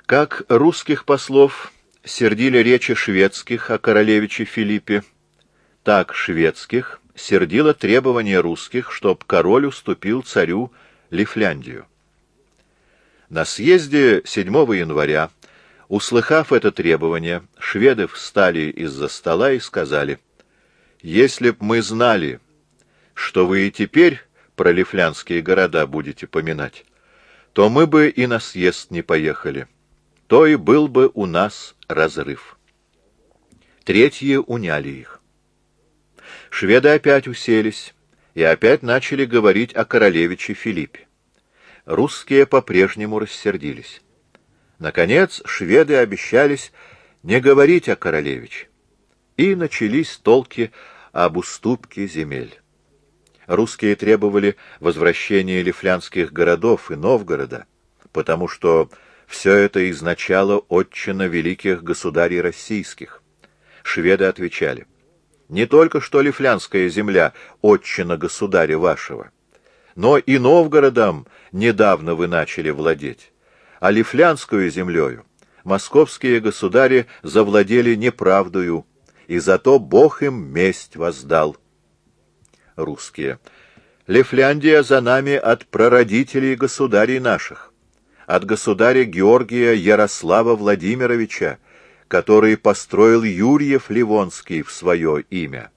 Как русских послов сердили речи шведских о королевиче Филиппе, так шведских сердило требование русских, чтоб король уступил царю Лифляндию. На съезде 7 января, услыхав это требование, шведы встали из-за стола и сказали: «Если б мы знали, что вы и теперь про лифляндские города будете поминать, то мы бы и на съезд не поехали, то и был бы у нас разрыв». Третьи уняли их. Шведы опять уселись и опять начали говорить о королевиче Филиппе. Русские по-прежнему рассердились. Наконец шведы обещались не говорить о королевиче, и начались толки об уступке земель. Русские требовали возвращения лифляндских городов и Новгорода, потому что все это изначало отчина великих государей российских. Шведы отвечали: «Не только что лифляндская земля отчина государя вашего, но и Новгородом недавно вы начали владеть, а лифляндскую землею московские государи завладели неправдою, и зато Бог им месть воздал». Русские: «Лифляндия за нами от прародителей государей наших, от государя Георгия Ярослава Владимировича, который построил Юрьев Ливонский в свое имя.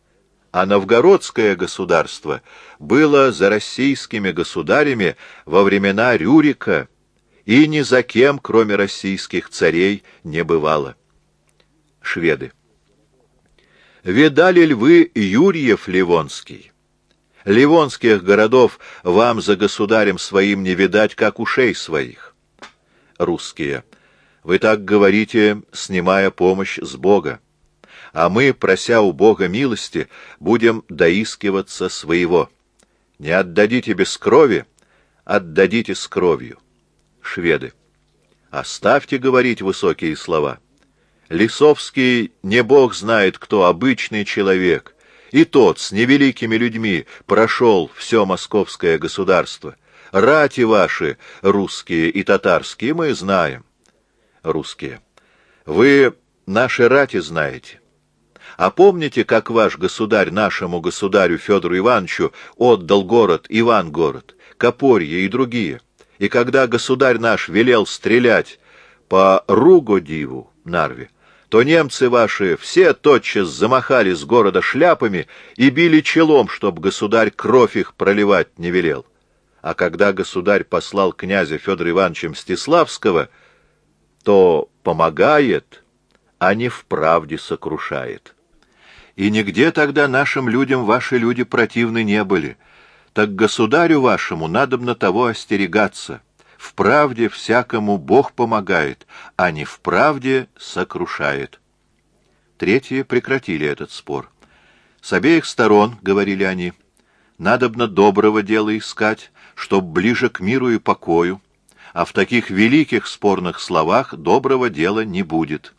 А новгородское государство было за российскими государями во времена Рюрика, и ни за кем, кроме российских царей, не бывало». Шведы: «Видали ли вы Юрьев Ливонский? Ливонских городов вам за государем своим не видать, как ушей своих». Русские: «Вы так говорите, снимая помощь с Бога, а мы, прося у Бога милости, будем доискиваться своего. Не отдадите без крови, отдадите с кровью». Шведы: «Оставьте говорить высокие слова. Лисовский не бог знает кто, обычный человек, и тот с невеликими людьми прошел все московское государство. Рати ваши, русские и татарские, мы знаем». Русские: «Вы наши рати знаете. А помните, как ваш государь нашему государю Федору Ивановичу отдал город Ивангород, Копорье и другие, и когда государь наш велел стрелять по Ругодиву, Нарве, то немцы ваши все тотчас замахали с города шляпами и били челом, чтоб государь кровь их проливать не велел. А когда государь послал князя Федора Ивановича Мстиславского, то помогает, а не вправде сокрушает. И нигде тогда нашим людям ваши люди противны не были. Так государю вашему надобно того остерегаться. Вправде всякому Бог помогает, а не вправде сокрушает». Третьи прекратили этот спор. «С обеих сторон, — говорили они, — надобно доброго дела искать, чтоб ближе к миру и покою, а в таких великих спорных словах доброго дела не будет».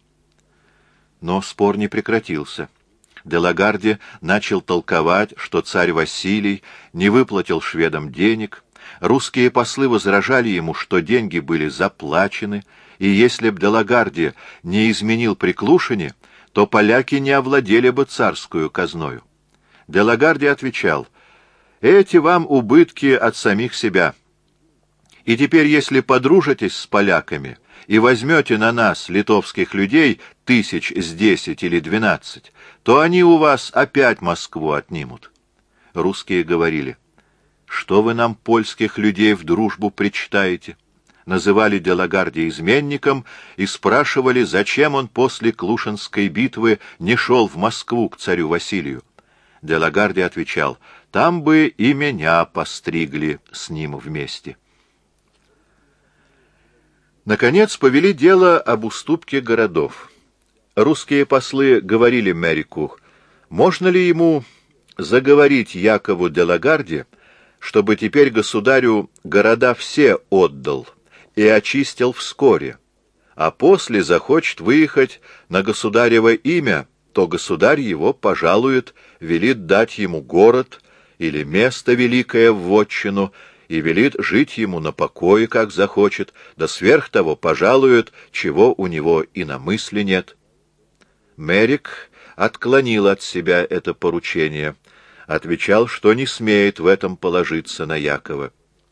Но спор не прекратился. Де Лагарди начал толковать, что царь Василий не выплатил шведам денег. Русские послы возражали ему, что деньги были заплачены, и если б де Лагарди не изменил при Клушине, то поляки не овладели бы царскую казною. Де Лагарди отвечал: «Эти вам убытки от самих себя. И теперь, если подружитесь с поляками и возьмете на нас, литовских людей, 10 или 12, то они у вас опять Москву отнимут». Русские говорили: «Что вы нам, польских людей, в дружбу причитаете?» Называли де Лагарди изменником и спрашивали, зачем он после Клушинской битвы не шел в Москву к царю Василию. Де Лагарди отвечал: «Там бы и меня постригли с ним вместе». Наконец повели дело об уступке городов. Русские послы говорили Мерику, можно ли ему заговорить Якову де Лагарди, чтобы теперь государю города все отдал и очистил вскоре, а после захочет выехать на государево имя, то государь его пожалует, велит дать ему город или место великое в вотчину, и велит жить ему на покое, как захочет, да сверх того пожалует, чего у него и на мысли нет. Мерик отклонил от себя это поручение, отвечал, что не смеет в этом положиться на Якова.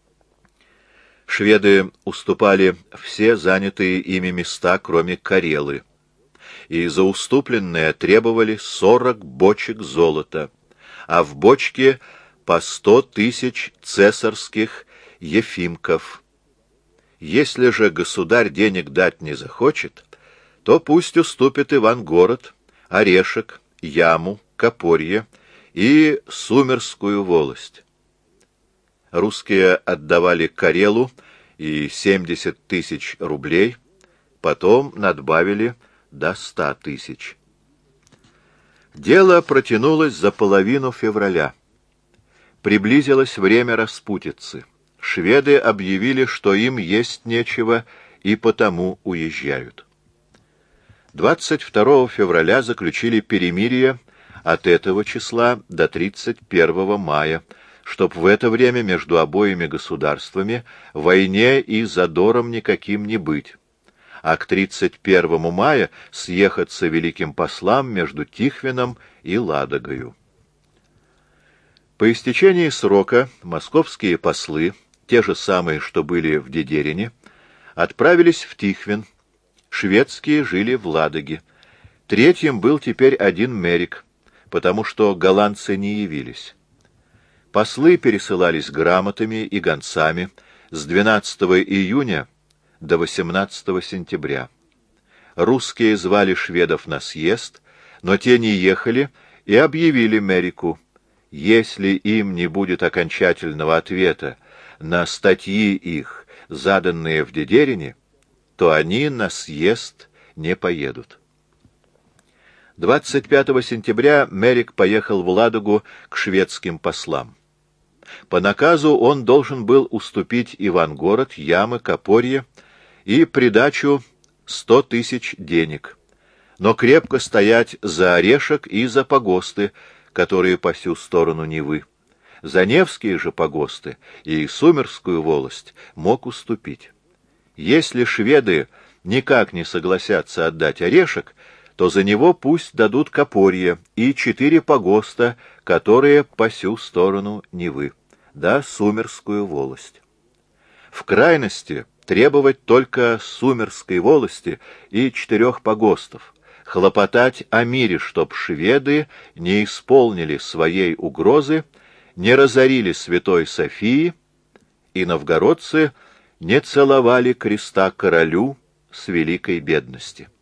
Шведы уступали все занятые ими места, кроме Карелы, и за уступленное требовали 40 бочек золота, а в бочке по 100 тысяч цесарских ефимков. Если же государь денег дать не захочет, то пусть уступит Ивангород, Орешек, Яму, Копорье и Сумерскую волость. Русские отдавали Карелу и 70 тысяч рублей, потом надбавили до 100 тысяч. Дело протянулось за половину февраля. Приблизилось время распутицы. Шведы объявили, что им есть нечего, и потому уезжают. 22 февраля заключили перемирие от этого числа до 31 мая, чтоб в это время между обоими государствами войне и задором никаким не быть, а к 31 мая съехаться великим послам между Тихвином и Ладогою. По истечении срока московские послы, те же самые, что были в Дедерине, отправились в Тихвин, шведские жили в Ладоге. Третьим был теперь один Мерик, потому что голландцы не явились. Послы пересылались грамотами и гонцами с 12 июня до 18 сентября. Русские звали шведов на съезд, но те не ехали и объявили Мерику: если им не будет окончательного ответа на статьи их, заданные в Дедерине, то они на съезд не поедут. 25 сентября Мерик поехал в Ладогу к шведским послам. По наказу он должен был уступить Ивангород, Ямы, Копорье и придачу 100 тысяч денег, но крепко стоять за Орешек и за погосты, которые по сю сторону Невы. За Невские же погосты и Сумерскую волость мог уступить. Если шведы никак не согласятся отдать Орешек, то за него пусть дадут Копорье и 4 погоста, которые по сю сторону Невы, да Сумерскую волость. В крайности требовать только Сумерской волости и 4 погостов, хлопотать о мире, чтоб шведы не исполнили своей угрозы, не разорили Святой Софии, и новгородцы не целовали креста королю с великой бедности.